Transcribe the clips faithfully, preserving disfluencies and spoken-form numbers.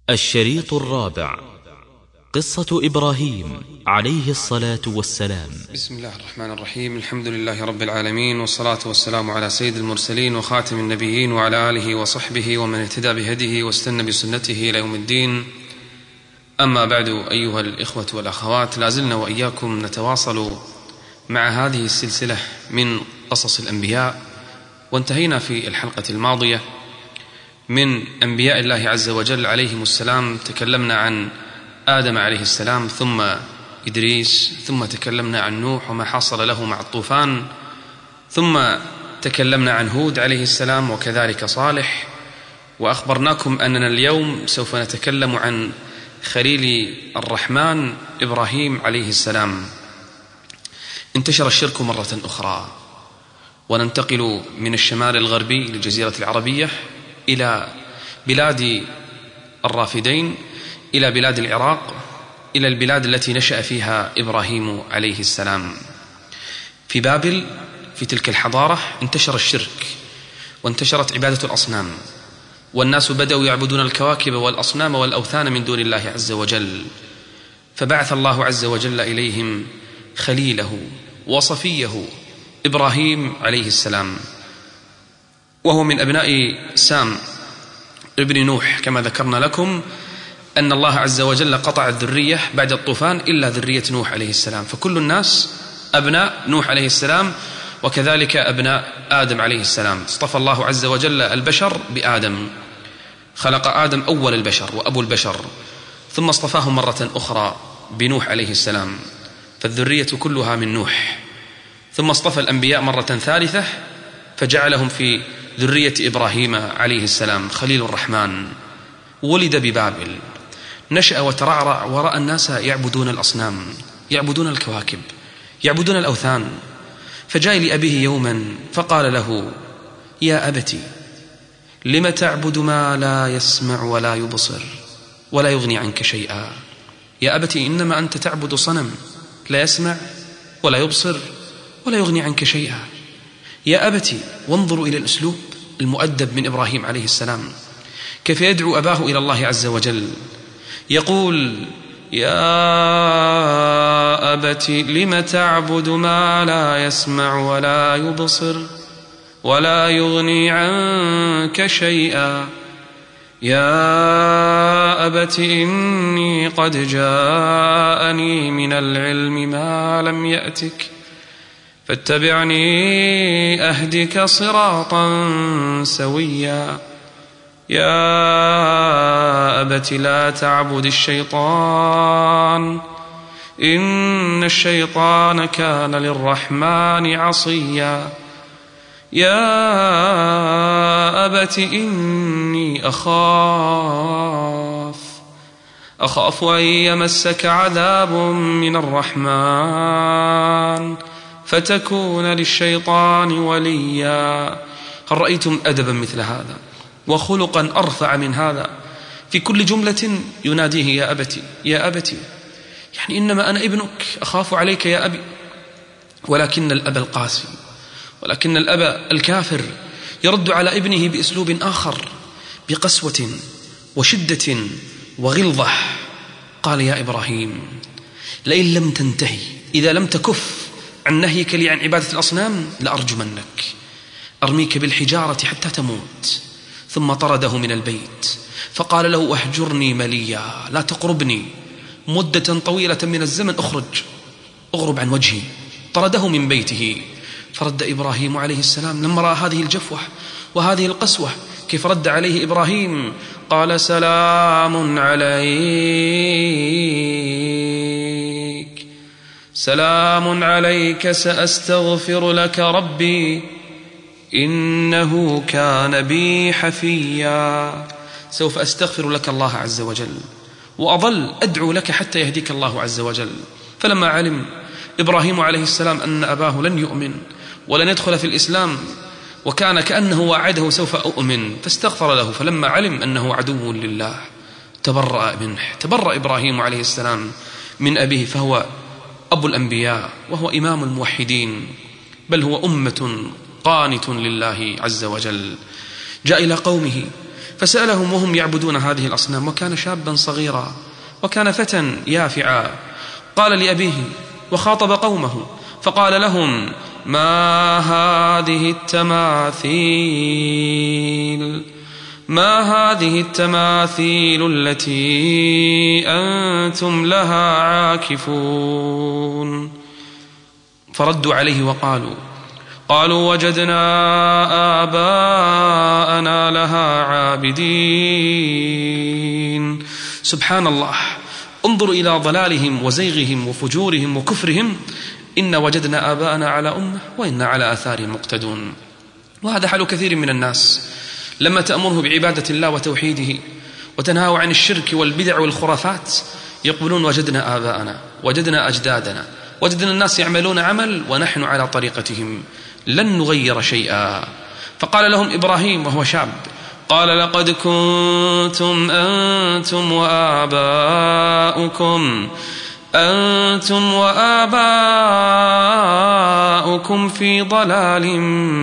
الشريط الرابع: قصة إبراهيم عليه الصلاة والسلام. بسم الله الرحمن الرحيم. الحمد لله رب العالمين، والصلاة والسلام على سيد المرسلين وخاتم النبيين وعلى آله وصحبه ومن اهتدى بهديه واستنى بسنته إلى يوم الدين. أما بعد، أيها الإخوة والأخوات، لازلنا وإياكم نتواصل مع هذه السلسلة من قصص الأنبياء، وانتهينا في الحلقة الماضية من أنبياء الله عز وجل عليهم السلام. تكلمنا عن آدم عليه السلام، ثم إدريس، ثم تكلمنا عن نوح وما حصل له مع الطوفان، ثم تكلمنا عن هود عليه السلام وكذلك صالح، وأخبرناكم أننا اليوم سوف نتكلم عن خليل الرحمن إبراهيم عليه السلام. انتشر الشرك مرة أخرى، وننتقل من الشمال الغربي للجزيرة العربية إلى بلاد الرافدين، إلى بلاد العراق، إلى البلاد التي نشأ فيها إبراهيم عليه السلام. في بابل، في تلك الحضارة، انتشر الشرك وانتشرت عبادة الأصنام، والناس بدأوا يعبدون الكواكب والأصنام والأوثان من دون الله عز وجل. فبعث الله عز وجل إليهم خليله وصفيه إبراهيم عليه السلام، وهو من أبناء سام ابن نوح. كما ذكرنا لكم أن الله عز وجل قطع الذرية بعد الطوفان إلا ذرية نوح عليه السلام، فكل الناس أبناء نوح عليه السلام، وكذلك أبناء آدم عليه السلام. اصطفى الله عز وجل البشر بآدم، خلق آدم أول البشر وأبو البشر، ثم اصطفاه مرة أخرى بنوح عليه السلام، فالذرية كلها من نوح. ثم اصطفى الأنبياء مرة ثالثة فجعلهم في ذرية إبراهيم عليه السلام خليل الرحمن. ولد ببابل، نشأ وترعرع ورأى الناس يعبدون الأصنام، يعبدون الكواكب، يعبدون الأوثان، فجاء لأبيه يوما فقال له: يا أبتي، لم تعبد ما لا يسمع ولا يبصر ولا يغني عنك شيئا؟ يا أبتي، إنما أنت تعبد صنم لا يسمع ولا يبصر ولا يغني عنك شيئا. يا أبتي، وانظروا إلى الأسلوب المؤدب من إبراهيم عليه السلام، كيف يدعو أباه إلى الله عز وجل. يقول: يا أبت لم تعبد ما لا يسمع ولا يبصر ولا يغني عنك شيئا. يا أبت إني قد جاءني من العلم ما لم يأتك، فاتبعني أهدك صراطا سويا. يا أبت لا تعبد الشيطان، إن الشيطان كان للرحمن عصيا. يا أبت إني أخاف أخاف أن يمسك عذاب من الرحمن فتكون للشيطان وليا. هل رأيتم أدبا مثل هذا وخلقا أرفع من هذا؟ في كل جملة يناديه: يا أبتي، يا أبتي، يعني إنما أنا ابنك، أخاف عليك يا أبي. ولكن الأب القاسي، ولكن الأب الكافر يرد على ابنه بأسلوب آخر، بقسوة وشدة وغلظة. قال: يا إبراهيم، لئن لم تنتهي، إذا لم تكف عن نهيك لي عن عبادة الأصنام لأرجمنك، أرميك بالحجارة حتى تموت. ثم طرده من البيت، فقال له: اهجرني مليا، لا تقربني مدة طويلة من الزمن، أخرج، أغرب عن وجهي. طرده من بيته. فرد إبراهيم عليه السلام لما رأى هذه الجفوة وهذه القسوة، كيف رد عليه إبراهيم؟ قال: سلام عليك، سلام عليك، سأستغفر لك ربي إنه كان بي حفيا. سوف أستغفر لك الله عز وجل، وأظل أدعو لك حتى يهديك الله عز وجل. فلما علم إبراهيم عليه السلام أن أباه لن يؤمن ولن يدخل في الإسلام، وكان كأنه وعده سوف أؤمن، فاستغفر له. فلما علم أنه عدو لله تبرأ منه. تبرأ إبراهيم عليه السلام من أبيه، فهو أبو الأنبياء وهو إمام الموحدين، بل هو أمة قانت لله عز وجل. جاء إلى قومه فسألهم وهم يعبدون هذه الأصنام، وكان شابا صغيرا وكان فتى يافعا. قال لأبيه وخاطب قومه فقال لهم: ما هذه التماثيل ما هذه التماثيل التي أنتم لها عاكفون؟ فردوا عليه وقالوا قالوا وجدنا آباءنا لها عابدين. سبحان الله، انظروا إلى ضلالهم وزيغهم وفجورهم وكفرهم. إن وجدنا آباءنا على أمة وإنا على آثارهم مقتدون. وهذا حال كثير من الناس، لما تأمره بعبادة الله وتوحيده وتنهاه عن الشرك والبدع والخرافات يقولون وجدنا آباءنا، وجدنا أجدادنا، وجدنا الناس يعملون عمل ونحن على طريقتهم لن نغير شيئا. فقال لهم إبراهيم وهو شاب، قال لقد كنتم أنتم وآباؤكم أنتم وآباؤكم في ضلال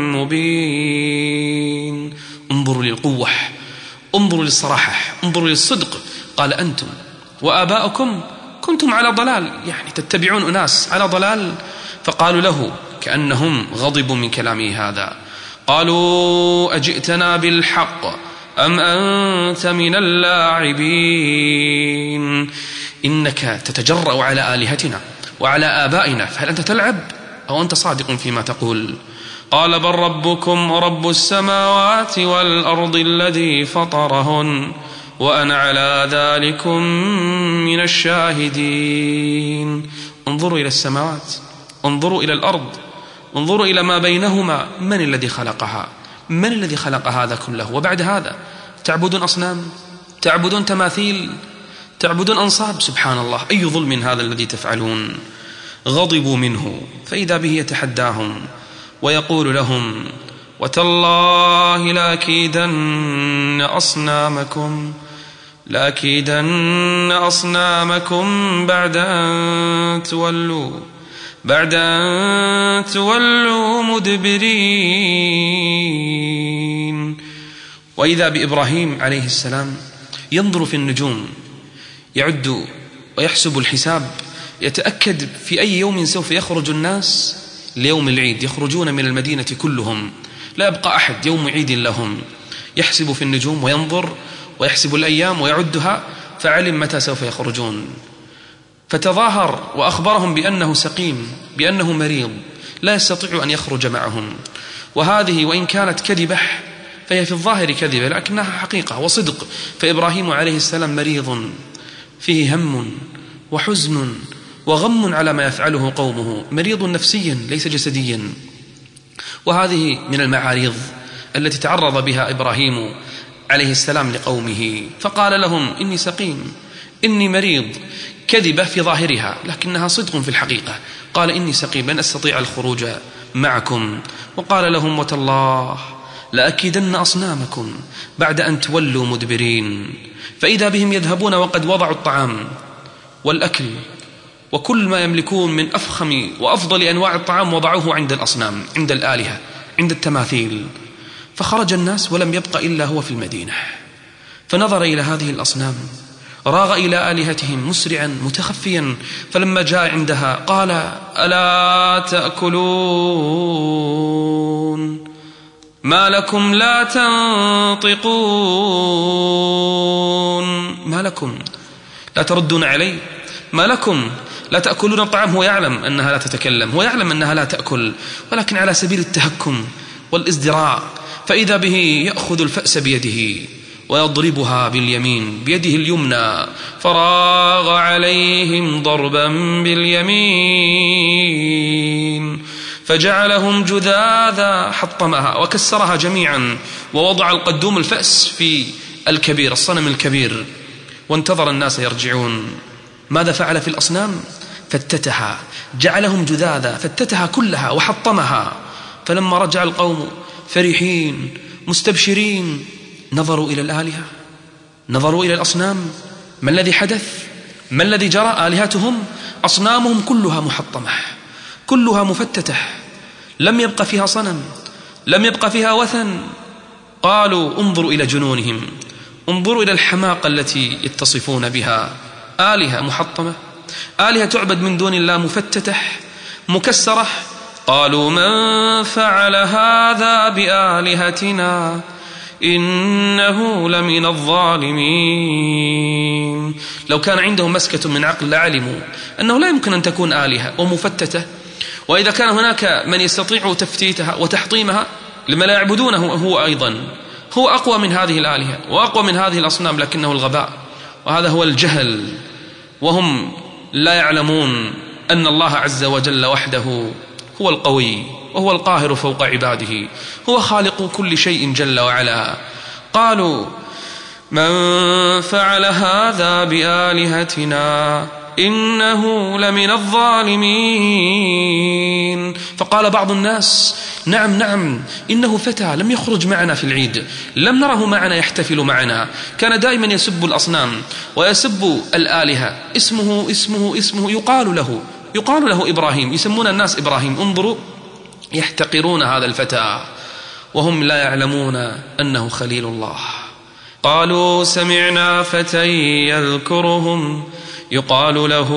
مبين. انظروا للقوة، انظروا للصراحة، انظروا للصدق. قال أنتم وآباؤكم كنتم على ضلال، يعني تتبعون أناس على ضلال. فقالوا له كأنهم غضبوا من كلامه هذا، قالوا أجئتنا بالحق أم أنت من اللاعبين؟ إنك تتجرأ على آلهتنا وعلى آبائنا، فهل أنت تلعب أو أنت صادق فيما تقول؟ قال بل ربكم رب السماوات والأرض الذي فطرهن وأنا على ذلكم من الشاهدين. انظروا إلى السماوات، انظروا إلى الأرض، انظروا إلى ما بينهما. من الذي خلقها؟ من الذي خلق هذا كله؟ وبعد هذا تعبدون أصنام، تعبدون تماثيل، تعبدون أنصاب. سبحان الله، أي ظلم هذا الذي تفعلون؟ غضبوا منه، فإذا به يتحداهم ويقول لهم وتالله لأكيدن أصنامكم لأكيدن أصنامكم بعد أن تولوا بعد أن تولوا مدبرين. وإذا بإبراهيم عليه السلام ينظر في النجوم، يعد ويحسب الحساب، يتأكد في أي يوم سوف يخرج الناس ليوم العيد، يخرجون من المدينة كلهم، لا يبقى أحد، يوم عيد لهم. يحسب في النجوم وينظر ويحسب الأيام ويعدها، فعلم متى سوف يخرجون. فتظاهر وأخبرهم بأنه سقيم، بأنه مريض، لا يستطيع أن يخرج معهم. وهذه وإن كانت كذبة فهي في الظاهر كذبة، لكنها حقيقة وصدق. فإبراهيم عليه السلام مريض، فيه هم وحزن وغم على ما يفعله قومه، مريض نفسيا ليس جسديا. وهذه من المعارض التي تعرض بها إبراهيم عليه السلام لقومه، فقال لهم إني سقيم، إني مريض. كذبة في ظاهرها لكنها صدق في الحقيقة. قال إني سقيم لن أستطيع الخروج معكم. وقال لهم وتالله لأكيدن أصنامكم بعد أن تولوا مدبرين. فإذا بهم يذهبون وقد وضعوا الطعام والأكل وكل ما يملكون من أفخم وأفضل أنواع الطعام وضعوه عند الأصنام، عند الآلهة، عند التماثيل. فخرج الناس ولم يبق إلا هو في المدينة، فنظر إلى هذه الأصنام، راغ إلى آلهتهم مسرعا متخفيا. فلما جاء عندها قال ألا تأكلون ما لكم لا تنطقون؟ ما لكم لا تردون علي؟ ما لكم لا تأكلون الطعام؟ هو يعلم أنها لا تتكلم، هو يعلم أنها لا تأكل، ولكن على سبيل التهكم والازدراء. فإذا به يأخذ الفأس بيده ويضربها باليمين بيده اليمنى، فراغ عليهم ضربا باليمين فجعلهم جذاذا، حطمها وكسرها جميعا، ووضع القدوم الفأس في الكبير، الصنم الكبير، وانتظر الناس يرجعون. ماذا فعل في الأصنام؟ فتتها، جعلهم جذاذا، فتتها كلها وحطمها. فلما رجع القوم فرحين مستبشرين نظروا إلى الآلهة، نظروا إلى الأصنام. ما الذي حدث؟ ما الذي جرى؟ آلهتهم، أصنامهم كلها محطمة، كلها مفتتة، لم يبق فيها صنم، لم يبق فيها وثن. قالوا انظروا إلى جنونهم، انظروا إلى الحماقة التي يتصفون بها. آلهة محطمة، آلهة تعبد من دون الله، مفتتة مكسرة. قالوا من فعل هذا بآلهتنا إنه لمن الظالمين. لو كان عندهم مسكة من عقل لعلموا أنه لا يمكن أن تكون آلهة ومفتتة، وإذا كان هناك من يستطيع تفتيتها وتحطيمها لما لا يعبدونه هو أيضا، هو أقوى من هذه الآلهة وأقوى من هذه الأصنام، لكنه الغباء، وهذا هو الجهل. وهم لا يعلمون أن الله عز وجل وحده هو القوي وهو القاهر فوق عباده، هو خالق كل شيء جل وعلا. قالوا من فعل هذا بآلهتنا إنه لمن الظالمين. فقال بعض الناس نعم نعم إنه فتى لم يخرج معنا في العيد، لم نره معنا يحتفل معنا، كان دائما يسب الأصنام ويسب الآلهة، اسمه اسمه اسمه يقال له يقال له إبراهيم، يسمون الناس إبراهيم. انظروا يحتقرون هذا الفتى وهم لا يعلمون أنه خليل الله. قالوا سمعنا فتى يذكرهم يقال له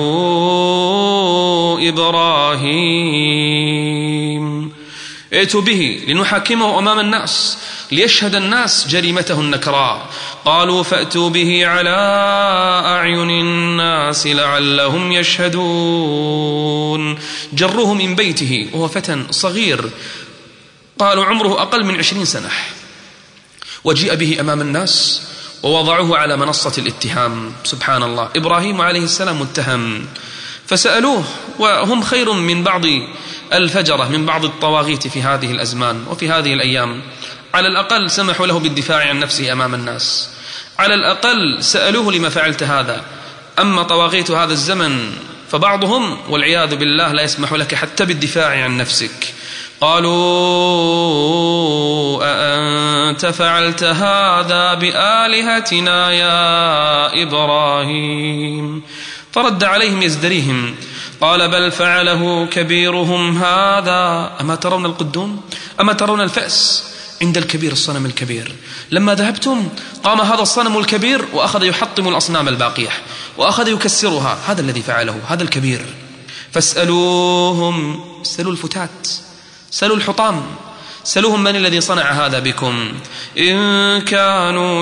إبراهيم، ائتوا به لنحاكمه أمام الناس ليشهد الناس جريمته النكراء. قالوا فأتوا به على أعين الناس لعلهم يشهدون. جروه من بيته وهو فتى صغير، قالوا عمره أقل من عشرين سنة، وجيء به أمام الناس ووضعوه على منصة الاتهام. سبحان الله، إبراهيم عليه السلام متهم، فسألوه، وهم خير من بعض الفجرة من بعض الطواغيت في هذه الأزمان وفي هذه الأيام. على الأقل سمحوا له بالدفاع عن نفسه أمام الناس، على الأقل سألوه لما فعلت هذا. أما طواغيت هذا الزمن فبعضهم والعياذ بالله لا يسمح لك حتى بالدفاع عن نفسك. قالوا أأنت فعلت هذا بآلهتنا يا إبراهيم؟ فرد عليهم يزدريهم قال بل فعله كبيرهم هذا. أما ترون القدوم؟ أما ترون الفأس عند الكبير الصنم الكبير؟ لما ذهبتم قام هذا الصنم الكبير وأخذ يحطم الأصنام الباقية وأخذ يكسرها، هذا الذي فعله هذا الكبير. فاسألوهم، اسألوا الفتات، سألوا الحطام، سألوهم من الذي صنع هذا بكم إن كانوا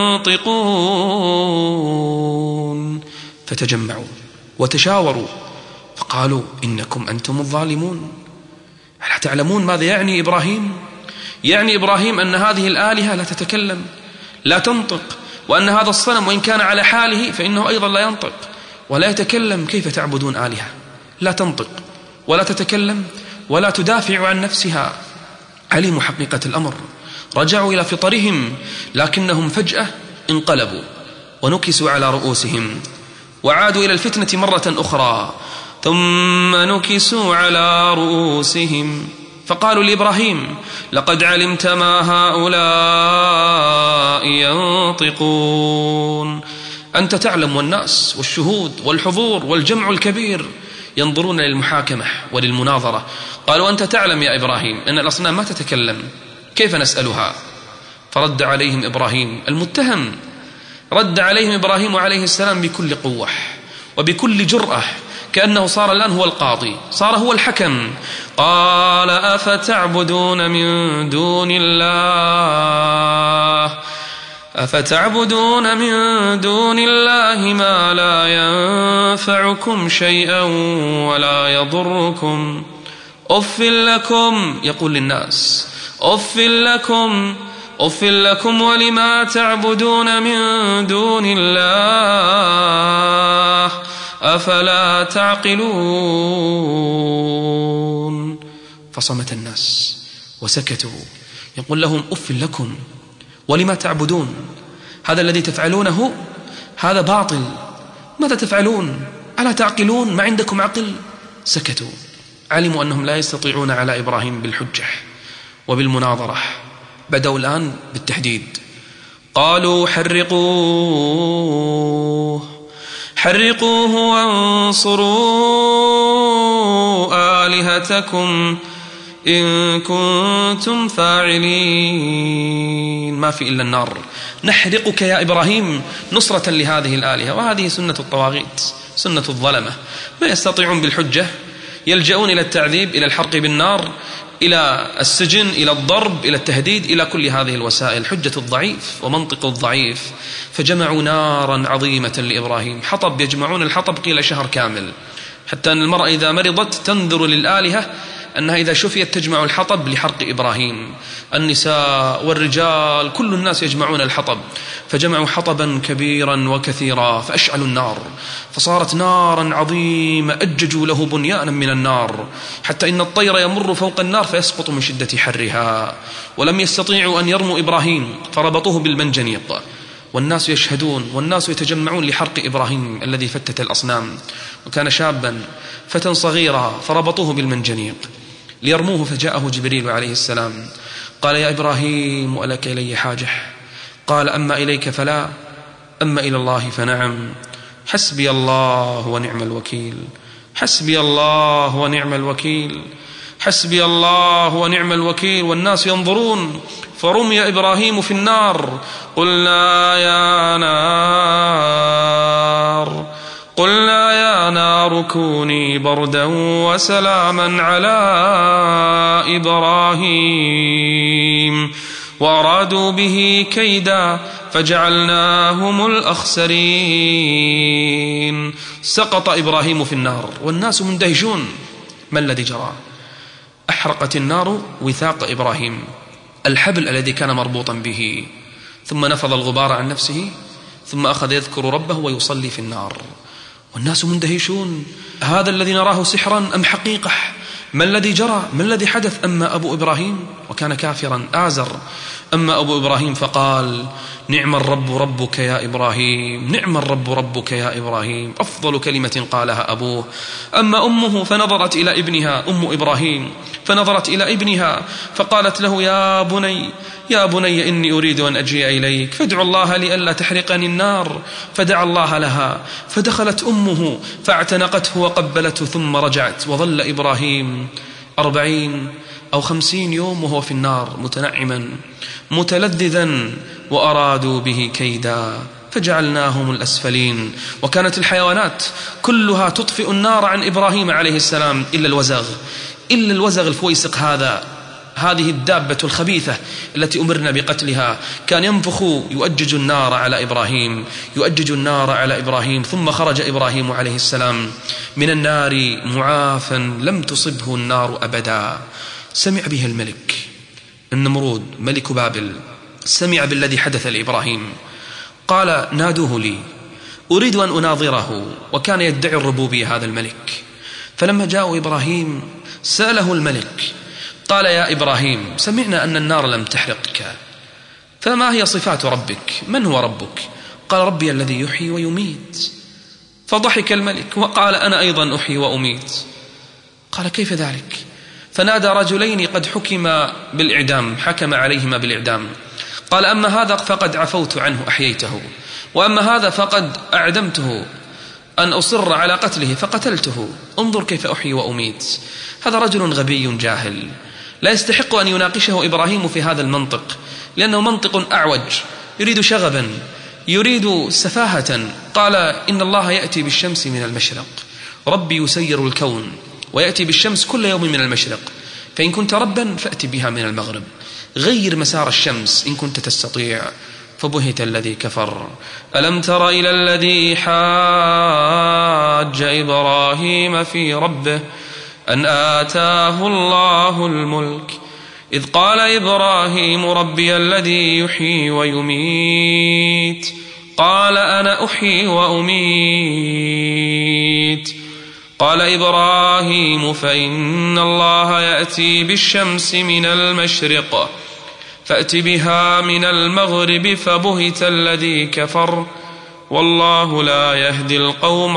ينطقون. فتجمعوا وتشاوروا فقالوا إنكم أنتم الظالمون. ألا تعلمون ماذا يعني إبراهيم؟ يعني إبراهيم أن هذه الآلهة لا تتكلم لا تنطق، وأن هذا الصنم وإن كان على حاله فإنه أيضا لا ينطق ولا يتكلم. كيف تعبدون آلهة لا تنطق ولا تتكلم ولا تدافع عن نفسها؟ علموا حقيقة الأمر، رجعوا إلى فطرهم، لكنهم فجأة انقلبوا ونكسوا على رؤوسهم وعادوا إلى الفتنة مرة أخرى، ثم نكسوا على رؤوسهم فقالوا لإبراهيم لقد علمت ما هؤلاء ينطقون. أنت تعلم، والناس والشهود والحضور والجمع الكبير ينظرون للمحاكمة وللمناظرة. قالوا أنت تعلم يا إبراهيم أن الأصنام ما تتكلم، كيف نسألها؟ فرد عليهم إبراهيم المتهم، رد عليهم إبراهيم عليه السلام بكل قوة وبكل جرأة، كأنه صار الآن هو القاضي، صار هو الحكم. قال أفتعبدون من دون الله أفتعبدون من دون الله ما لا ينفعكم شيئا ولا يضركم أف لكم، يقول للناس أف لكم أف لكم ولما تعبدون من دون الله أفلا تعقلون. فصمت الناس وسكتوا. يقول لهم أف لكم ولما تعبدون، هذا الذي تفعلونه هذا باطل، ماذا تفعلون؟ ألا تعقلون؟ ما عندكم عقل؟ سكتوا، علموا أنهم لا يستطيعون على إبراهيم بالحجة وبالمناظرة. بدأوا الآن بالتحديد. قالوا حرقوه حرقوه وانصروا آلهتكم إن كنتم فاعلين. ما في إلا النار، نحرقك يا إبراهيم نصرة لهذه الآلهة. وهذه سنة الطواغيت، سنة الظلمة، ما يستطيعون بالحجة يلجؤون إلى التعذيب، إلى الحرق بالنار، إلى السجن، إلى الضرب، إلى التهديد، إلى كل هذه الوسائل. حجة الضعيف ومنطق الضعيف. فجمعوا نارا عظيمة لإبراهيم، حطب، يجمعون الحطب قيل شهر كامل، حتى أن المرأة إذا مرضت تنذر للآلهة أنها إذا شفيت تجمع الحطب لحرق إبراهيم. النساء والرجال كل الناس يجمعون الحطب، فجمعوا حطبا كبيرا وكثيرا فأشعلوا النار، فصارت نارا عظيمة، أججوا له بنيانا من النار، حتى إن الطير يمر فوق النار فيسقط من شدة حرها. ولم يستطيعوا أن يرموا إبراهيم فربطوه بالمنجنيق، والناس يشهدون والناس يتجمعون لحرق إبراهيم الذي فتت الأصنام، وكان شابا فتى صغيرا، فربطوه بالمنجنيق ليرموه. فجاءه جبريل عليه السلام قال: يا إبراهيم ألك إلي حاجة؟ قال: أما إليك فلا، أما إلى الله فنعم. حسبي الله ونعم الوكيل، حسبي الله ونعم الوكيل، حسبي الله ونعم الوكيل. والناس ينظرون، فرمي إبراهيم في النار. قلنا يا نار قلنا يا نار كوني بردا وسلاما على إبراهيم وأرادوا به كيدا فجعلناهم الأخسرين. سقط إبراهيم في النار والناس مندهشون. ما الذي جرى؟ أحرقت النار وثاق إبراهيم، الحبل الذي كان مربوطا به، ثم نفض الغبار عن نفسه، ثم أخذ يذكر ربه ويصلي في النار، والناس مندهشون. هذا الذي نراه سحرا أم حقيقة؟ ما الذي جرى؟ ما الذي حدث؟ أما أبو إبراهيم وكان كافرا آزر، أما أبو إبراهيم فقال: نعم الرب ربك يا إبراهيم، نعم الرب ربك يا إبراهيم، أفضل كلمة قالها أبوه. أما أمه فنظرت إلى ابنها، أم إبراهيم فنظرت إلى ابنها فقالت له: يا بني يا بني إني أريد أن أجيء إليك فادع الله لئلا تحرقني النار. فدعا الله لها، فدخلت أمه فاعتنقته وقبلته، ثم رجعت. وظل إبراهيم أربعين أو خمسين يوم وهو في النار متنعما متلذذا، وأرادوا به كيدا فجعلناهم الأسفلين. وكانت الحيوانات كلها تطفئ النار عن إبراهيم عليه السلام إلا الوزغ، إلا الوزغ الفويسق هذا، هذه الدابة الخبيثة التي أمرنا بقتلها، كان ينفخ يؤجج النار على إبراهيم، يؤجج النار على إبراهيم. ثم خرج إبراهيم عليه السلام من النار معافا لم تصبه النار أبدا. سمع به الملك النمرود ملك بابل، سمع بالذي حدث لإبراهيم، قال: نادوه لي أريد أن أناظره. وكان يدعي الربوبية هذا الملك. فلما جاء إبراهيم سأله الملك، قال: يا إبراهيم سمعنا أن النار لم تحرقك، فما هي صفات ربك؟ من هو ربك؟ قال: ربي الذي يحيي ويميت. فضحك الملك وقال: أنا أيضا أحيي وأميت. قال: كيف ذلك؟ فنادى رجلين قد حكم بالإعدام، حكم عليهما بالإعدام. قال: أما هذا فقد عفوت عنه أحييته، وأما هذا فقد أعدمته أن أصر على قتله فقتلته. انظر كيف أحيي وأميت. هذا رجل غبي جاهل لا يستحق أن يناقشه إبراهيم في هذا المنطق، لأنه منطق أعوج، يريد شغبا، يريد سفاهة. قال: إن الله يأتي بالشمس من المشرق، ربي يسير الكون ويأتي بالشمس كل يوم من المشرق، فإن كنت ربا فأتي بها من المغرب، غير مسار الشمس إن كنت تستطيع. فبهت الذي كفر. ألم تر إلى الذي حاج إبراهيم في ربه أن آتاه الله الملك إذ قال إبراهيم ربي الذي يحيي ويميت قال أنا أحيي وأميت. قال إبراهيم فإن الله يأتي بالشمس من المشرق فأت بها من المغرب فبهت الذي كفر والله لا يهدي القوم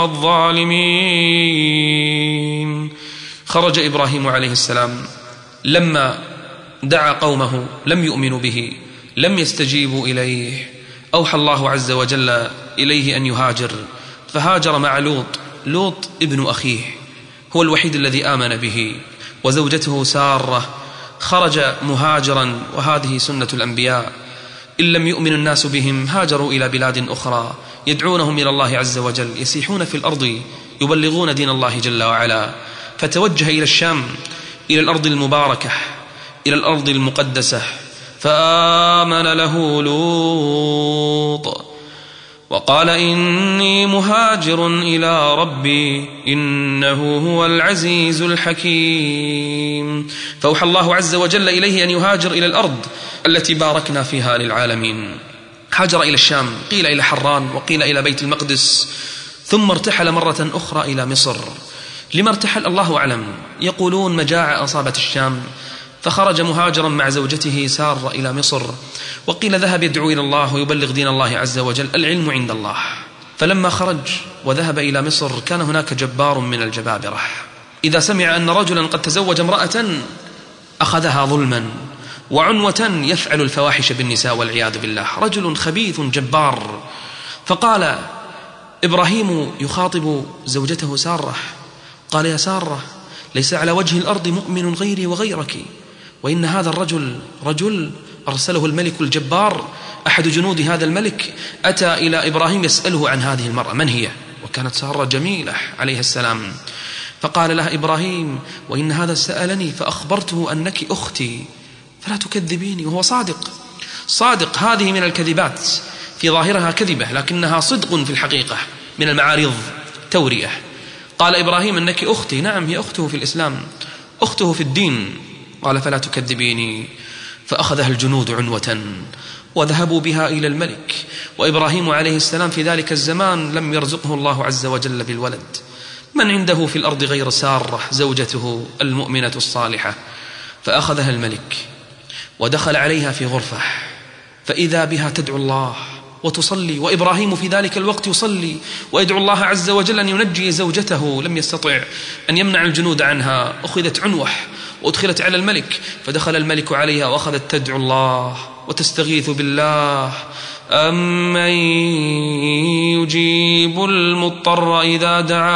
الظالمين. خرج إبراهيم عليه السلام لما دعا قومه لم يؤمنوا به، لم يستجيبوا إليه، أوحى الله عز وجل إليه أن يهاجر، فهاجر مع لوط. لوط ابن أخيه هو الوحيد الذي آمن به، وزوجته سارة. خرج مهاجرا، وهذه سنة الأنبياء، إن لم يؤمن الناس بهم هاجروا إلى بلاد أخرى يدعونهم إلى الله عز وجل، يسيحون في الأرض يبلغون دين الله جل وعلا. فتوجه إلى الشام، إلى الأرض المباركة، إلى الأرض المقدسة، فآمن له لوط وقال إني مهاجر إلى ربي إنه هو العزيز الحكيم. فأوحى الله عز وجل إليه أن يهاجر إلى الأرض التي باركنا فيها للعالمين. هاجر إلى الشام، قيل إلى حران وقيل إلى بيت المقدس، ثم ارتحل مرة أخرى إلى مصر. لما ارتحل الله أعلم، يقولون مجاعة أصابت الشام فخرج مهاجرا مع زوجته سارة إلى مصر، وقيل ذهب يدعو إلى الله ويبلغ دين الله عز وجل، العلم عند الله. فلما خرج وذهب إلى مصر كان هناك جبار من الجبابرة إذا سمع أن رجلا قد تزوج امرأة أخذها ظلما وعنوة يفعل الفواحش بالنساء والعياذ بالله، رجل خبيث جبار. فقال إبراهيم يخاطب زوجته سارة، قال يا سارة ليس على وجه الأرض مؤمن غيري وغيرك، وإن هذا الرجل رجل أرسله الملك الجبار، أحد جنود هذا الملك أتى إلى إبراهيم يسأله عن هذه المرأة من هي، وكانت سارة جميلة عليه السلام. فقال لها إبراهيم وإن هذا سألني فأخبرته أنك أختي فلا تكذبيني، وهو صادق صادق. هذه من الكذبات في ظاهرها كذبة لكنها صدق في الحقيقة، من المعارض تورية. قال إبراهيم أنك أختي، نعم هي أخته في الإسلام، أخته في الدين. قال فلا تكذبيني. فأخذها الجنود عنوة وذهبوا بها إلى الملك، وإبراهيم عليه السلام في ذلك الزمان لم يرزقه الله عز وجل بالولد. من عنده في الأرض غير سارة زوجته المؤمنة الصالحة؟ فأخذها الملك ودخل عليها في غرفة، فإذا بها تدعو الله وتصلي، وإبراهيم في ذلك الوقت يصلي ويدعو الله عز وجل أن ينجي زوجته، لم يستطع أن يمنع الجنود عنها. أخذت عنوة وأدخلت على الملك، فدخل الملك عليها وأخذت تدعو الله وتستغيث بالله، أمن يجيب المضطر إذا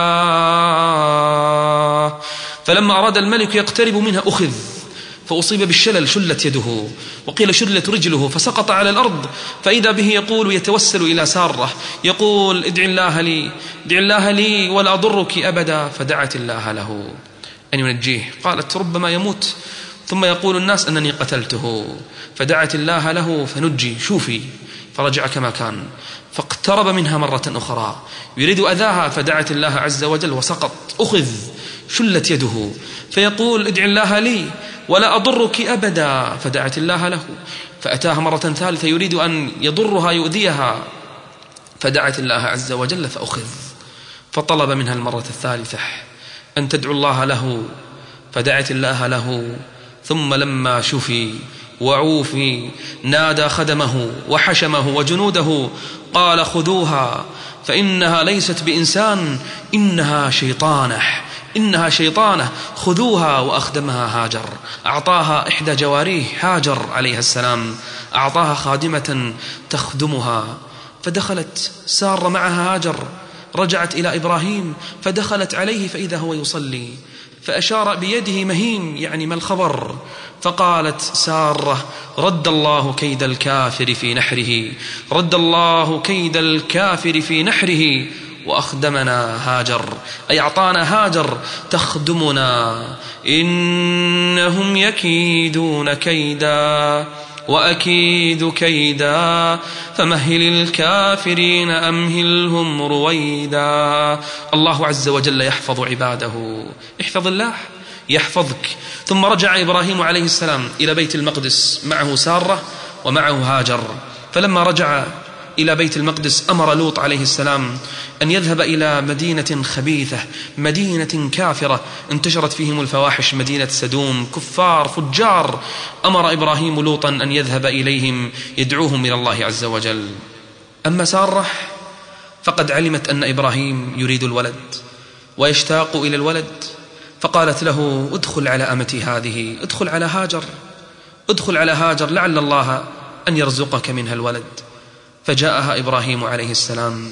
دعاه. فلما أراد الملك يقترب منها أخذ فأصيب بالشلل، شلت يده، وقيل شلت رجله فسقط على الأرض. فإذا به يقول يتوسل إلى سارة يقول ادع الله لي ادع الله لي ولا أضرك أبدا. فدعت الله له أن ينجيه، قالت ربما يموت ثم يقول الناس أنني قتلته، فدعت الله له فنجي، شوفي. فرجع كما كان، فاقترب منها مرة أخرى يريد أذاها، فدعت الله عز وجل وسقط، أخذ شلت يده، فيقول ادع الله لي ولا أضرك أبدا. فدعت الله له، فأتاها مرة ثالثة يريد أن يضرها يؤذيها، فدعت الله عز وجل فأخذ. فطلب منها المرة الثالثة أن تدعو الله له، فدعت الله له. ثم لما شفي وعوفي نادى خدمه وحشمه وجنوده قال خذوها فإنها ليست بإنسان، إنها شيطانة إنها شيطانة خذوها. وأخدمها هاجر، أعطاها إحدى جواريه هاجر عليها السلام، أعطاها خادمة تخدمها. فدخلت سارة معها هاجر، رجعت إلى إبراهيم فدخلت عليه فإذا هو يصلي، فأشار بيده مهين يعني ما الخبر. فقالت سارة رد الله كيد الكافر في نحره، رد الله كيد الكافر في نحره، وأخدمنا هاجر أي أعطانا هاجر تخدمنا. إنهم يكيدون كيدا وأكيد كيدا فمهل الكافرين أمهلهم رويدا. الله عز وجل يحفظ عباده، احفظ الله يحفظك. ثم رجع إبراهيم عليه السلام إلى بيت المقدس معه سارة ومعه هاجر. فلما رجع إلى بيت المقدس أمر لوط عليه السلام أن يذهب إلى مدينة خبيثة، مدينة كافرة انتشرت فيهم الفواحش، مدينة سدوم، كفار فجار. أمر إبراهيم لوطا أن يذهب إليهم يدعوهم إلى الله عز وجل. أما سارة فقد علمت أن إبراهيم يريد الولد ويشتاق إلى الولد، فقالت له ادخل على أمتي هذه، ادخل على هاجر ادخل على هاجر لعل الله أن يرزقك منها الولد. فجاءها إبراهيم عليه السلام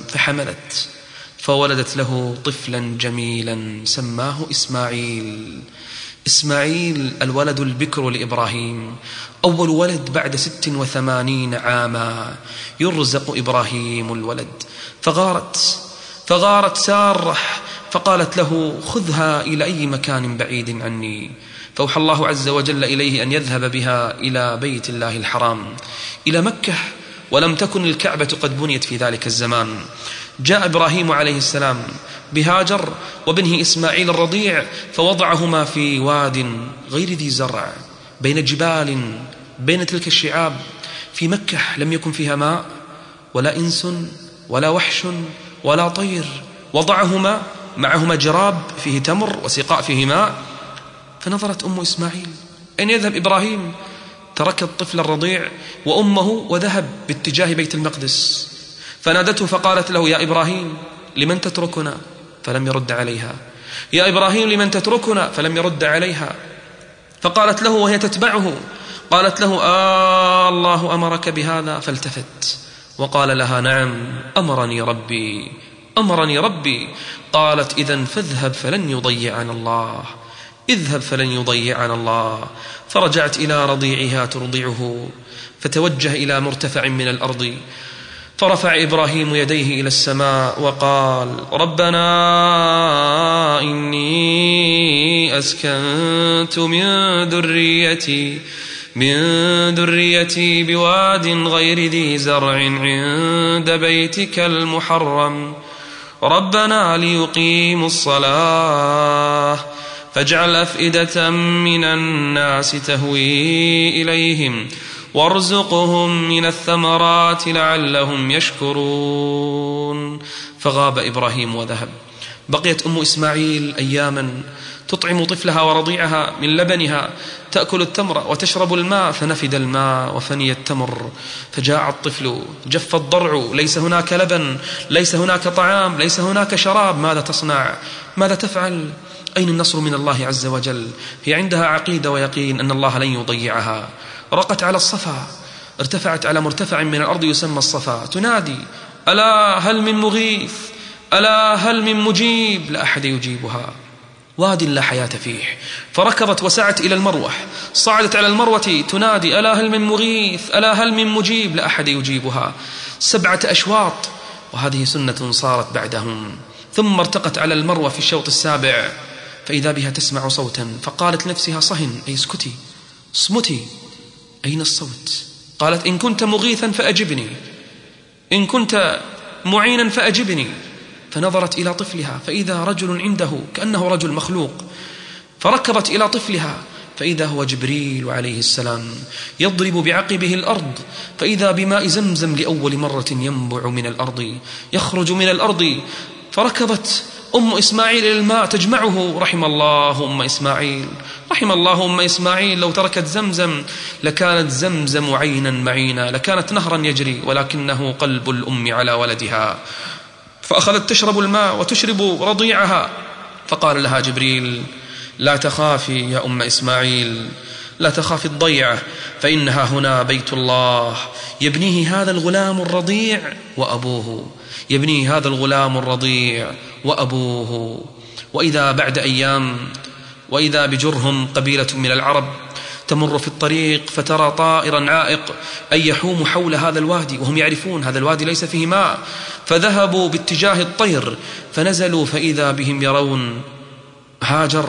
فحملت فولدت له طفلا جميلا سماه إسماعيل. إسماعيل الولد البكر لإبراهيم، أول ولد بعد ست وثمانين عاما يرزق إبراهيم الولد. فغارت فغارت سارة فقالت له خذها إلى أي مكان بعيد عني، فأوحى الله عز وجل إليه أن يذهب بها إلى بيت الله الحرام إلى مكة، ولم تكن الكعبة قد بنيت في ذلك الزمان. جاء إبراهيم عليه السلام بهاجر وابنه إسماعيل الرضيع، فوضعهما في واد غير ذي زرع بين جبال بين تلك الشعاب في مكة، لم يكن فيها ماء ولا إنس ولا وحش ولا طير. وضعهما معهما جراب فيه تمر وسقاء فيه ماء. فنظرت أم إسماعيل أين يذهب إبراهيم؟ ترك الطفل الرضيع وأمه وذهب باتجاه بيت المقدس، فنادته فقالت له يا إبراهيم لمن تتركنا؟ فلم يرد عليها. يا إبراهيم لمن تتركنا؟ فلم يرد عليها. فقالت له وهي تتبعه، قالت له آه الله أمرك بهذا؟ فالتفت وقال لها نعم أمرني ربي أمرني ربي. قالت إذن فاذهب فلن يضيعنا الله اذهب فلن يضيعنا الله. فرجعت إلى رضيعها ترضعه، فتوجه إلى مرتفع من الأرض، فرفع إبراهيم يديه إلى السماء وقال ربنا إني أسكنت من ذريتي من ذريتي بواد غير ذي زرع عند بيتك المحرم ربنا ليقيموا الصلاة فاجعل أفئدة من الناس تهوي إليهم وارزقهم من الثمرات لعلهم يشكرون. فغاب إبراهيم وذهب. بقيت أم إسماعيل أياما تطعم طفلها ورضيعها من لبنها، تأكل التمر وتشرب الماء، فنفد الماء وفني التمر. فجاء الطفل جف الضرع، ليس هناك لبن، ليس هناك طعام، ليس هناك شراب. ماذا تصنع؟ ماذا تفعل؟ أين النصر من الله عز وجل؟ هي عندها عقيدة ويقين أن الله لن يضيعها. رقت على الصفا، ارتفعت على مرتفع من الأرض يسمى الصفا، تنادي ألا هل من مغيث ألا هل من مجيب؟ لا أحد يجيبها. واد لا حياة فيه. فركضت وسعت إلى المروة، صعدت على المروة تنادي ألا هل من مغيث ألا هل من مجيب؟ لا أحد يجيبها. سبعة أشواط، وهذه سنة صارت بعدهم. ثم ارتقت على المروة في الشوط السابع، فإذا بها تسمع صوتا، فقالت لنفسها صهن أي اسكتي اصمتي، أين الصوت؟ قالت إن كنت مغيثا فأجبني، إن كنت معينا فأجبني. فنظرت إلى طفلها فإذا رجل عنده كأنه رجل مخلوق، فركضت إلى طفلها فإذا هو جبريل عليه السلام يضرب بعقبه الأرض، فإذا بماء زمزم لأول مرة ينبع من الأرض يخرج من الأرض. فركضت أم إسماعيل إلى الماء تجمعه. رحم الله أم إسماعيل، رحم الله أم إسماعيل، لو تركت زمزم لكانت زمزم عينا معينا، لكانت نهرا يجري، ولكنه قلب الأم على ولدها. فأخذت تشرب الماء وتشرب رضيعها. فقال لها جبريل لا تخافي يا أم إسماعيل، لا تخافي الضيعة، فإنها هنا بيت الله يبنيه هذا الغلام الرضيع وأبوه، يبنيه هذا الغلام الرضيع وأبوه. وإذا بعد أيام وإذا بجرهم قبيلة من العرب تمر في الطريق، فترى طائرا عائق أي يحوم حول هذا الوادي، وهم يعرفون هذا الوادي ليس فيه ماء، فذهبوا باتجاه الطير، فنزلوا فإذا بهم يرون هاجر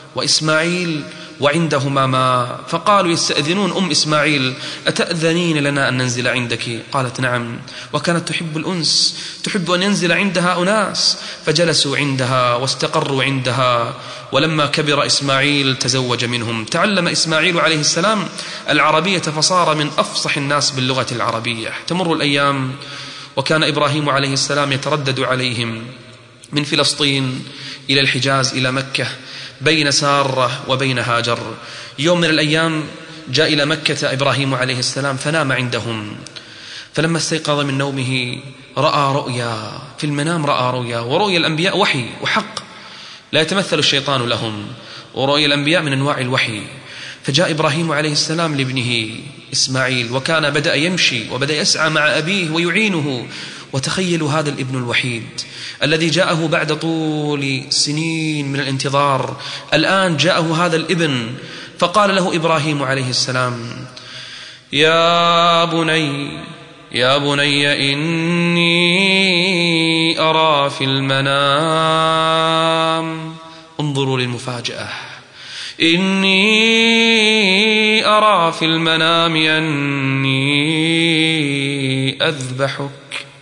وإسماعيل وعندهما ماء. فقالوا يستأذنون أم إسماعيل أتأذنين لنا أن ننزل عندك؟ قالت نعم، وكانت تحب الأنس، تحب أن ينزل عندها أناس. فجلسوا عندها واستقروا عندها. ولما كبر إسماعيل تزوج منهم، تعلم إسماعيل عليه السلام العربية، فصار من أفصح الناس باللغة العربية. تمر الأيام وكان إبراهيم عليه السلام يتردد عليهم من فلسطين إلى الحجاز إلى مكة، بين سارة وبين هاجر. يوم من الأيام جاء إلى مكة إبراهيم عليه السلام فنام عندهم. فلما استيقظ من نومه رأى رؤيا، في المنام رأى رؤيا، ورؤيا الأنبياء وحي وحق لا يتمثل الشيطان لهم، ورؤيا الأنبياء من أنواع الوحي. فجاء إبراهيم عليه السلام لابنه إسماعيل، وكان بدأ يمشي وبدأ يسعى مع أبيه ويعينه وتخيلوا هذا الابن الوحيد الذي جاءه بعد طول سنين من الانتظار، الآن جاءه هذا الابن، فقال له إبراهيم عليه السلام: يا بني يا بني إني أرى في المنام، انظروا للمفاجأة، إني أرى في المنام أني أذبحك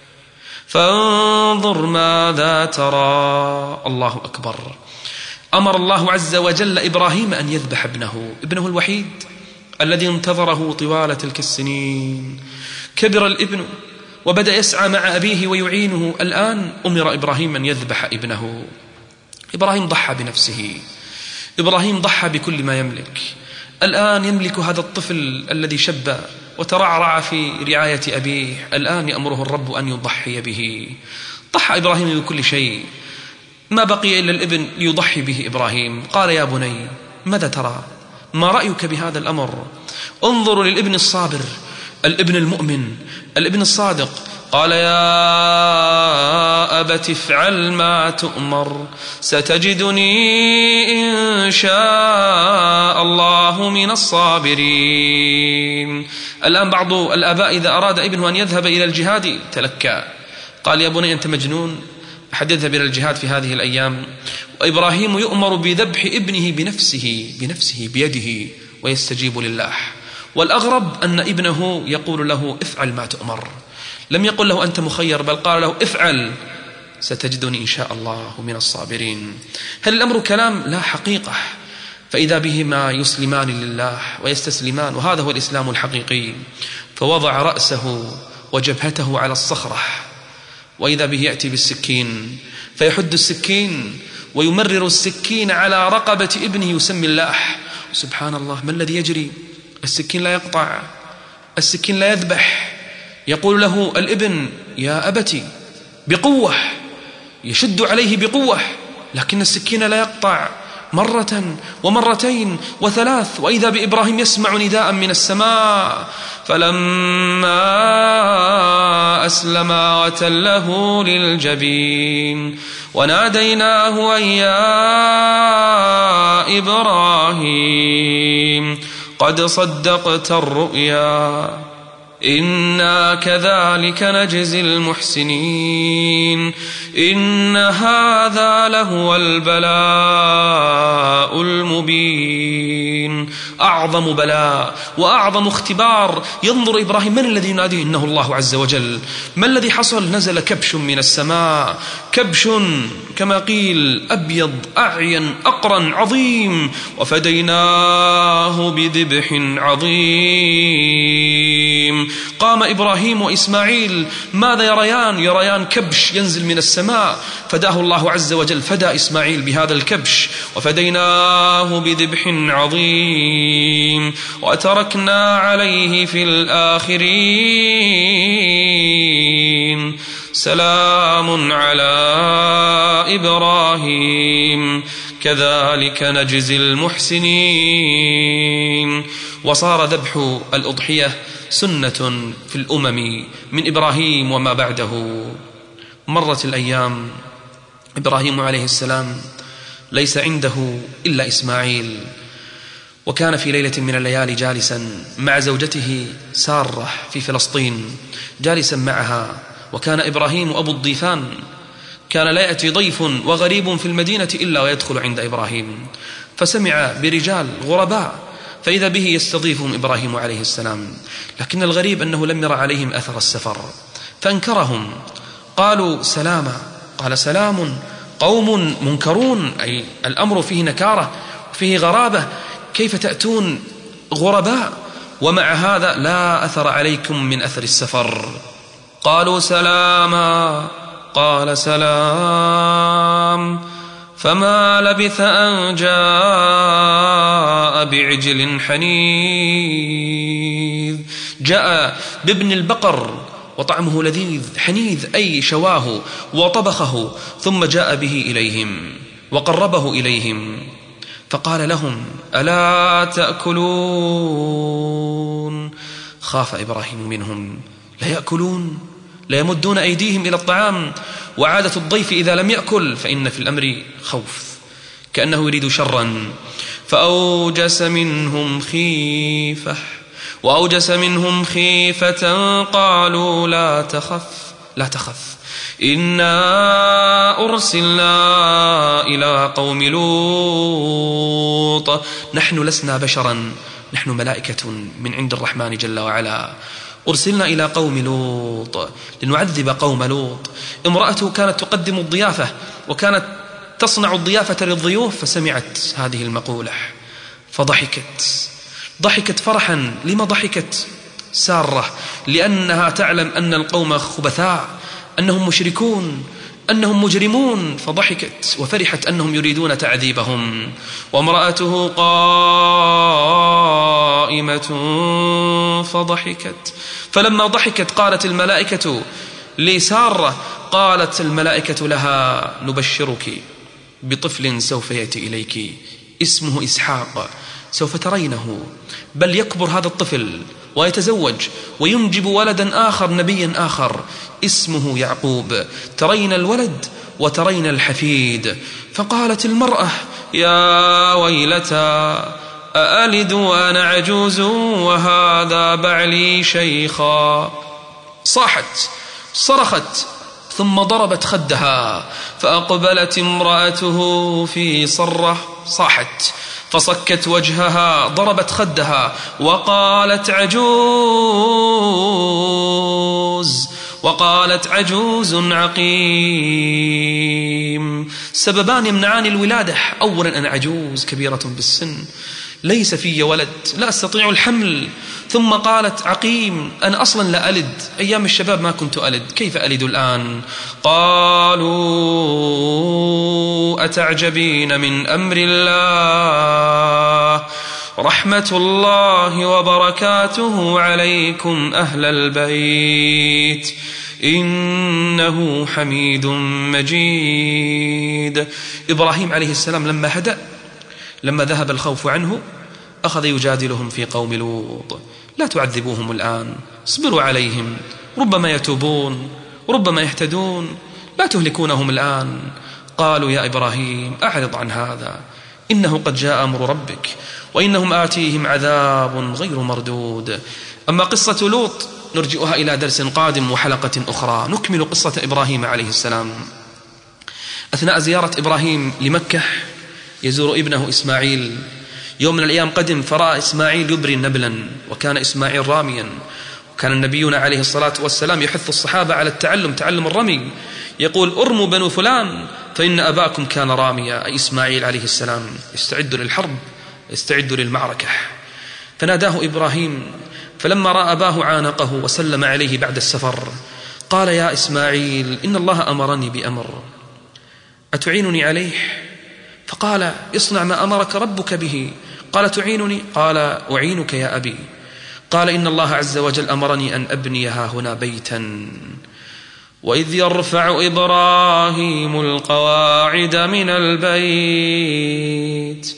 فانظر ماذا ترى. الله أكبر. أمر الله عز وجل إبراهيم أن يذبح ابنه ابنه الوحيد الذي انتظره طوال تلك السنين. كبر الابن وبدأ يسعى مع أبيه ويعينه، الآن أمر إبراهيم أن يذبح ابنه. إبراهيم ضحى بنفسه، إبراهيم ضحى بكل ما يملك. الآن يملك هذا الطفل الذي شب وترعرع في رعاية أبيه، الآن يأمره الرب أن يضحي به. ضحى إبراهيم بكل شيء، ما بقي إلا الابن ليضحي به إبراهيم. قال: يا بني ماذا ترى؟ ما رأيك بهذا الأمر؟ انظروا للابن الصابر، الابن المؤمن، الابن الصادق. قال: يا أبت افعل ما تؤمر ستجدني إن شاء الله من الصابرين. الآن بعض الآباء إذا أراد ابنه أن يذهب إلى الجهاد تلكى، قال: يا بني أنت مجنون، أحد يذهب إلى الجهاد في هذه الأيام؟ وإبراهيم يؤمر بذبح ابنه بنفسه بنفسه بيده ويستجيب لله. والأغرب أن ابنه يقول له: افعل ما تؤمر، لم يقل له أنت مخير، بل قال له: افعل ستجدني إن شاء الله من الصابرين. هل الأمر كلام؟ لا، حقيقة. فإذا بهما يسلمان لله ويستسلمان، وهذا هو الإسلام الحقيقي. فوضع رأسه وجبهته على الصخرة، وإذا به يأتي بالسكين فيحد السكين ويمرر السكين على رقبة ابنه يسمي الله. سبحان الله، ما الذي يجري؟ السكين لا يقطع، السكين لا يذبح. يقول له الابن: يا أبتي، بقوة، يشد عليه بقوة، لكن السكين لا يقطع. مرة ومرتين وثلاث، وإذا بإبراهيم يسمع نداء من السماء: فلما أسلما وتله للجبين وناديناه أن يا إبراهيم قد صدقت الرؤيا إنا كذلك نجزي المحسنين إن هذا لهو البلاء المبين. أعظم بلاء وأعظم اختبار. ينظر إبراهيم، من الذي يناديه؟ إنه الله عز وجل. ما الذي حصل؟ نزل كبش من السماء، كبش كما قيل أبيض أعين أقرن عظيم، وفديناه بذبح عظيم. قام إبراهيم وإسماعيل ماذا يريان؟ يريان كبش ينزل من السماء، فداه الله عز وجل، فدى إسماعيل بهذا الكبش، وفديناه بذبح عظيم وتركنا عليه في الآخرين سلام على إبراهيم كذلك نجزي المحسنين. وصار ذبح الأضحية سنة في الأمم من إبراهيم وما بعده. مرت الأيام، إبراهيم عليه السلام ليس عنده إلا إسماعيل، وكان في ليلة من الليالي جالسا مع زوجته سارة في فلسطين، جالسا معها، وكان إبراهيم أبو الضيفان، كان لا يأتي ضيف وغريب في المدينة إلا ويدخل عند إبراهيم، فسمع برجال غرباء فإذا به يستضيفهم إبراهيم عليه السلام، لكن الغريب أنه لم يرى عليهم أثر السفر فأنكرهم، قالوا سلاما، قال سلام قوم منكرون، أي الأمر فيه نكارة فيه غرابة، كيف تأتون غرباء ومع هذا لا أثر عليكم من أثر السفر؟ قالوا سلاما، قال سلام، فما لبث أن جاء بعجل حنيذ، جاء بابن البقر وطعمه لذيذ حنيذ أي شواه وطبخه، ثم جاء به إليهم وقربه إليهم، فقال لهم ألا تأكلون؟ خاف إبراهيم منهم، لا يأكلون؟ ليمدون أيديهم إلى الطعام، وعادة الضيف إذا لم يأكل فإن في الأمر خوف، كأنه يريد شرا. فأوجس منهم خيفة وأوجس منهم خيفة قالوا لا تخف لا تخف إنا أرسلنا إلى قوم لوط. نحن لسنا بشرا، نحن ملائكة من عند الرحمن جل وعلا، أرسلنا إلى قوم لوط لنعذب قوم لوط. امرأته كانت تقدم الضيافة وكانت تصنع الضيافة للضيوف، فسمعت هذه المقولة فضحكت ضحكت فرحا. لما ضحكت سارة؟ لأنها تعلم أن القوم خبثاء، أنهم مشركون، أنهم مجرمون، فضحكت وفرحت أنهم يريدون تعذيبهم. وامرأته قائمة فضحكت، فلما ضحكت قالت الملائكة لسارة، قالت الملائكة لها نبشرك بطفل سوف يأتي إليك اسمه إسحاق، سوف ترينه، بل يكبر هذا الطفل ويتزوج وينجب ولدا آخر نبيا آخر اسمه يعقوب، ترين الولد وترين الحفيد. فقالت المرأة يا ويلتى أألد وأنا عجوز وهذا بعلي شيخا. صاحت صرخت ثم ضربت خدها، فأقبلت امرأته في صرة، صاحت فصكت وجهها، ضربت خدها وقالت عجوز وقالت عجوز عقيم. سببان يمنعان الولادة: أولا أنا عجوز كبيرة بالسن، ليس في ولد، لا أستطيع الحمل. ثم قالت عقيم، أنا أصلا لا ألد، أيام الشباب ما كنت ألد، كيف ألد الآن؟ قالوا أتعجبين من أمر الله، رحمة الله وبركاته عليكم أهل البيت إنه حميد مجيد. إبراهيم عليه السلام لما هدأ، لما ذهب الخوف عنه، أخذ يجادلهم في قوم لوط: لا تعذبوهم الآن، اصبروا عليهم، ربما يتوبون، ربما يهتدون، لا تهلكونهم الآن. قالوا يا إبراهيم أعرض عن هذا، إنه قد جاء أمر ربك وإنهم آتيهم عذاب غير مردود. أما قصة لوط نرجئها إلى درس قادم وحلقة أخرى، نكمل قصة إبراهيم عليه السلام. أثناء زيارة إبراهيم لمكة يزور ابنه إسماعيل، يوم من الأيام قدم فرأى إسماعيل يبري نبلا، وكان إسماعيل راميا، وكان النبيون عليه الصلاة والسلام يحث الصحابة على التعلم، تعلم الرمي، يقول ارموا بنو فلان فإن أباكم كان راميا، أي إسماعيل عليه السلام، استعدوا للحرب، استعدوا للمعركة. فناداه إبراهيم، فلما رأى أباه عانقه وسلم عليه بعد السفر، قال يا إسماعيل إن الله أمرني بأمر أتعينني عليه؟ فقال اصنع ما أمرك ربك به. قال تعينني؟ قال أعينك يا أبي. قال إن الله عز وجل أمرني أن أبني ها هنا بيتا، وإذ يرفع إبراهيم القواعد من البيت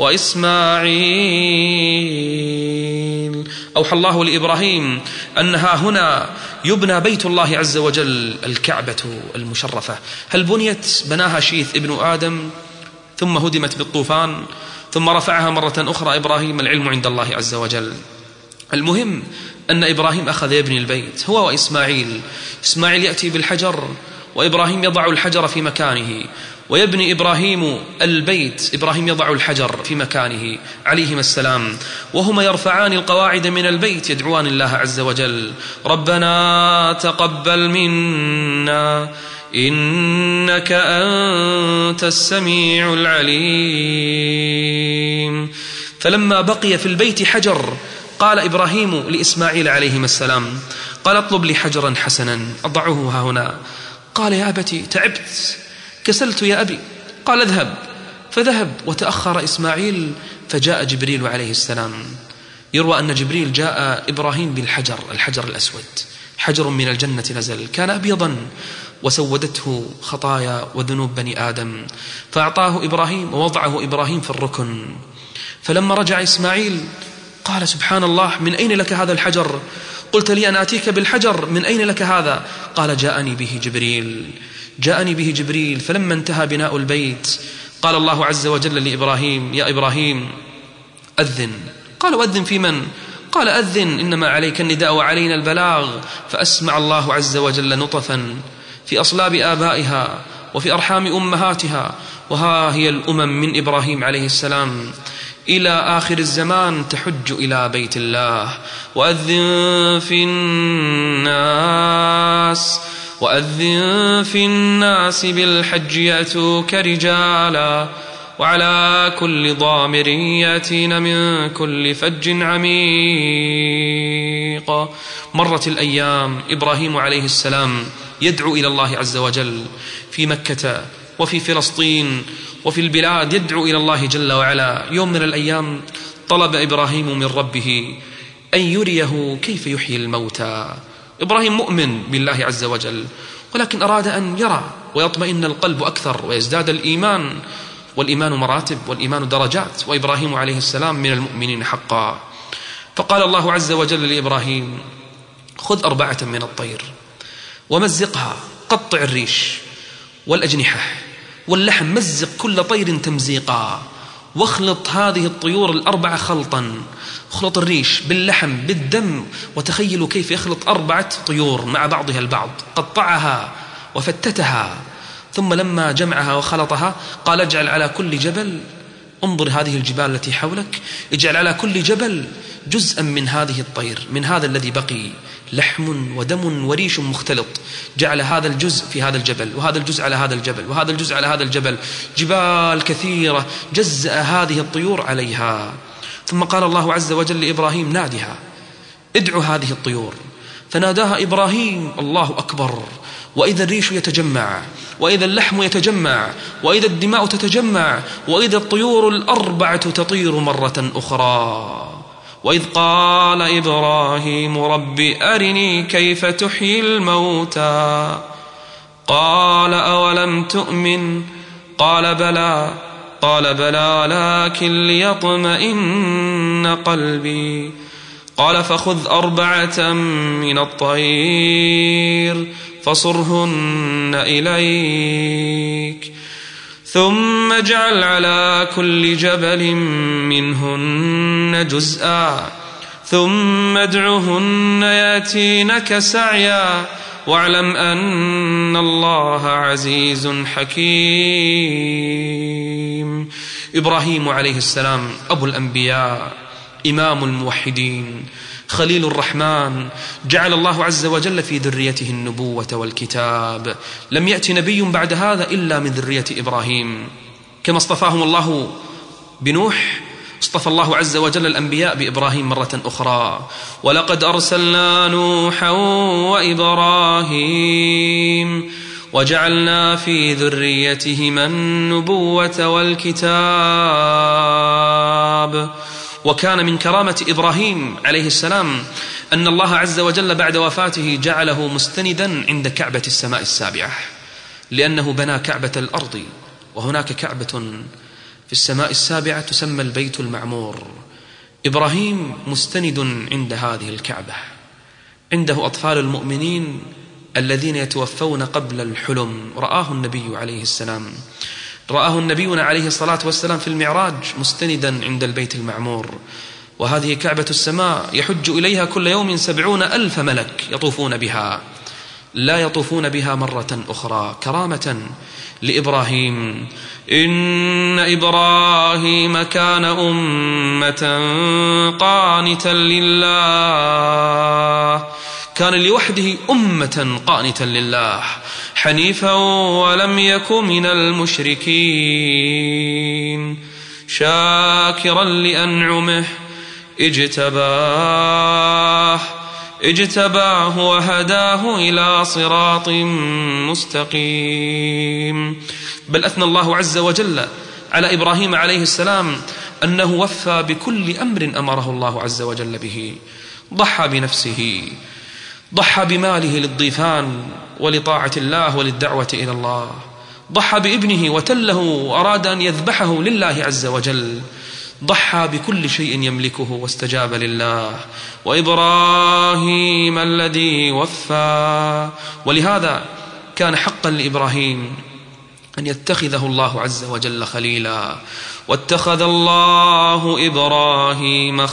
وإسماعيل. أوحى الله لإبراهيم أنها هنا يبنى بيت الله عز وجل، الكعبة المشرفة. هل بنيت؟ بناها شيث ابن آدم، ثم هدمت بالطوفان، ثم رفعها مرة أخرى إبراهيم، العلم عند الله عز وجل. المهم أن إبراهيم أخذ يبني البيت هو وإسماعيل. إسماعيل يأتي بالحجر وإبراهيم يضع الحجر في مكانه، ويبني إبراهيم البيت، إبراهيم يضع الحجر في مكانه عليهما السلام، وهما يرفعان القواعد من البيت، يدعوان الله عز وجل: ربنا تقبل منا إنك أنت السميع العليم. فلما بقي في البيت حجر، قال إبراهيم لإسماعيل عليهما السلام: قال اطلب لي حجرا حسنا أضعه ها هنا. قال يا أبتي تعبت، كسلت يا أبي. قال اذهب. فذهب، وتأخر إسماعيل، فجاء جبريل عليه السلام. يروى أن جبريل جاء إبراهيم بالحجر، الحجر الأسود، حجر من الجنة نزل، كان أبيضا وسودته خطايا وذنوب بني آدم، فأعطاه إبراهيم ووضعه إبراهيم في الركن. فلما رجع إسماعيل قال سبحان الله، من أين لك هذا الحجر؟ قلت لي أنا أتيك بالحجر، من أين لك هذا؟ قال جاءني به جبريل جاءني به جبريل فلما انتهى بناء البيت قال الله عز وجل لإبراهيم: يا إبراهيم أذن. قال: وأذن في من؟ قال: أذن، إنما عليك النداء وعلينا البلاغ. فأسمع الله عز وجل نطفا في أصلاب آبائها وفي أرحام أمهاتها، وها هي الأمم من إبراهيم عليه السلام إلى آخر الزمان تحج إلى بيت الله. وأذن في الناس وأذن في الناس بالحج يأتوك رجالا وعلى كل ضامر يأتين من كل فج عميق. مرت الأيام، إبراهيم عليه السلام يدعو إلى الله عز وجل في مكة وفي فلسطين وفي البلاد، يدعو إلى الله جل وعلا. يوم من الأيام طلب إبراهيم من ربه أن يريه كيف يحيي الموتى. إبراهيم مؤمن بالله عز وجل، ولكن أراد أن يرى ويطمئن القلب أكثر ويزداد الإيمان، والإيمان مراتب والإيمان درجات، وإبراهيم عليه السلام من المؤمنين حقا. فقال الله عز وجل لإبراهيم: خذ أربعة من الطير ومزقها، قطع الريش والأجنحة واللحم، مزق كل طير تمزيقا، واخلط هذه الطيور الأربعة خلطا، اخلط الريش باللحم بالدم. وتخيلوا كيف يخلط أربعة طيور مع بعضها البعض، قطعها وفتتها، ثم لما جمعها وخلطها قال: اجعل على كل جبل، انظر هذه الجبال التي حولك، اجعل على كل جبل جزءا من هذه الطير، من هذا الذي بقي، لحم ودم وريش مختلط. جعل هذا الجزء في هذا الجبل، وهذا الجزء على هذا الجبل، وهذا الجزء على هذا الجبل، جبال كثيرة جزأ هذه الطيور عليها. ثم قال الله عز وجل لإبراهيم: نادها، ادعو هذه الطيور. فناداها إبراهيم: الله أكبر. وإذا الريش يتجمع، وإذا اللحم يتجمع، وإذا الدماء تتجمع، وإذا الطيور الأربعة تطير مرة أخرى. وإذ قال إبراهيم: رب أرني كيف تحيي الموتى. قال: أولم تؤمن؟ قال: بلى. قال: بلى لكن ليطمئن قلبي. قال: فخذ أربعة من الطير فصرهن إليك، ثم اجعل على كل جبل منهن جزءا، ثم ادعهن يأتينك سعيا، واعلم أن الله عزيز حكيم. إبراهيم عليه السلام أبو الأنبياء، إمام الموحدين، خليل الرحمن، جعل الله عز وجل في ذريته النبوة والكتاب. لم يأتي نبي بعد هذا إلا من ذرية إبراهيم. كما اصطفاهم الله بنوح، اصطفى الله عز وجل الأنبياء بإبراهيم مرة أخرى. ولقد أرسلنا نوحا وإبراهيم وجعلنا في ذريتهما النبوة والكتاب. وكان من كرامة إبراهيم عليه السلام أن الله عز وجل بعد وفاته جعله مستندا عند كعبة السماء السابعة، لأنه بنى كعبة الأرض، وهناك كعبة في السماء السابعة تسمى البيت المعمور. إبراهيم مستند عند هذه الكعبة، عنده أطفال المؤمنين الذين يتوفون قبل الحلم. رآه النبي عليه السلام، رآه نبينا عليه الصلاة والسلام في المعراج مستندا عند البيت المعمور. وهذه كعبة السماء يحج إليها كل يوم سبعون ألف ملك يطوفون بها، لا يطوفون بها مرة أخرى، كرامة لإبراهيم. إن إبراهيم كان أمة قانتا لله، كان لوحده أمة قانتا لله، حنيفا ولم يك من المشركين، شاكرا لأنعمه اجتباه اجتباه وهداه إلى صراط مستقيم. بل أثنى الله عز وجل على إبراهيم عليه السلام أنه وفى بكل أمر أمره الله عز وجل به. ضحى بنفسه، ضحى بماله للضيفان ولطاعة الله وللدعوة إلى الله، ضحى بابنه وتله وأراد أن يذبحه لله عز وجل، ضحى بكل شيء يملكه واستجاب لله. وإبراهيم الذي وفى. ولهذا كان حقا لإبراهيم أن يتخذه الله عز وجل خليلا. واتخذ الله إبراهيم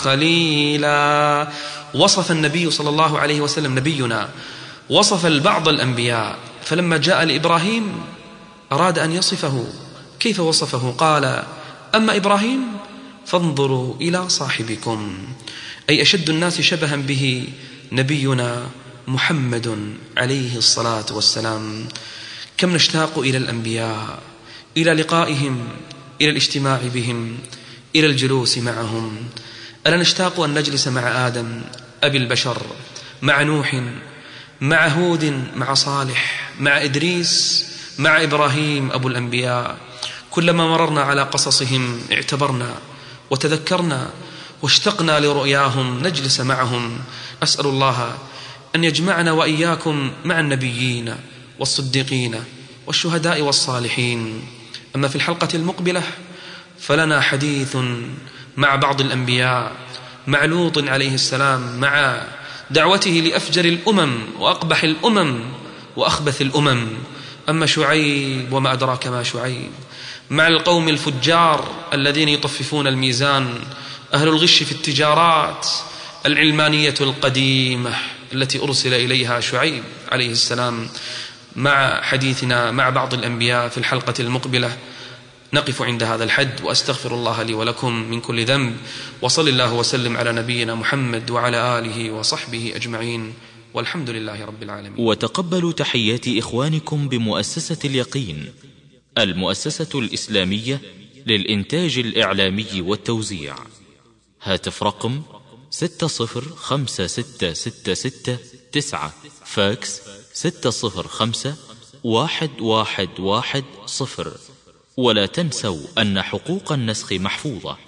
خليلا. وصف النبي صلى الله عليه وسلم، نبينا، وصف بعض الأنبياء، فلما جاء لإبراهيم أراد أن يصفه. كيف وصفه؟ قال: أما إبراهيم فانظروا إلى صاحبكم، أي أشد الناس شبها به نبينا محمد عليه الصلاة والسلام. كم نشتاق إلى الأنبياء، إلى لقائهم، إلى الاجتماع بهم، إلى الجلوس معهم. ألا نشتاق أن نجلس مع آدم أبي البشر، مع نوح، مع هود، مع صالح، مع إدريس، مع إبراهيم أبو الأنبياء. كلما مررنا على قصصهم اعتبرنا وتذكرنا واشتقنا لرؤياهم، نجلس معهم. أسأل الله أن يجمعنا وإياكم مع النبيين والصديقين والشهداء والصالحين. أما في الحلقة المقبلة فلنا حديث مع بعض الأنبياء، مع لوط عليه السلام، مع دعوته لأفجر الأمم وأقبح الأمم وأخبث الأمم. أما شعيب وما أدراك ما شعيب، مع القوم الفجار الذين يطففون الميزان، أهل الغش في التجارات، العلمانية القديمة التي أرسل إليها شعيب عليه السلام. مع حديثنا مع بعض الأنبياء في الحلقة المقبلة. نقف عند هذا الحد، وأستغفر الله لي ولكم من كل ذنب، وصل الله وسلم على نبينا محمد وعلى آله وصحبه أجمعين، والحمد لله رب العالمين. وتقبلوا تحيات إخوانكم بمؤسسة اليقين، المؤسسة الإسلامية للإنتاج الإعلامي والتوزيع. هاتف رقم ستة صفر خمسة ستة ستة ستة تسعة، فاكس ستة صفر خمسة واحد واحد واحد صفر. ولا تنسوا أن حقوق النسخ محفوظة.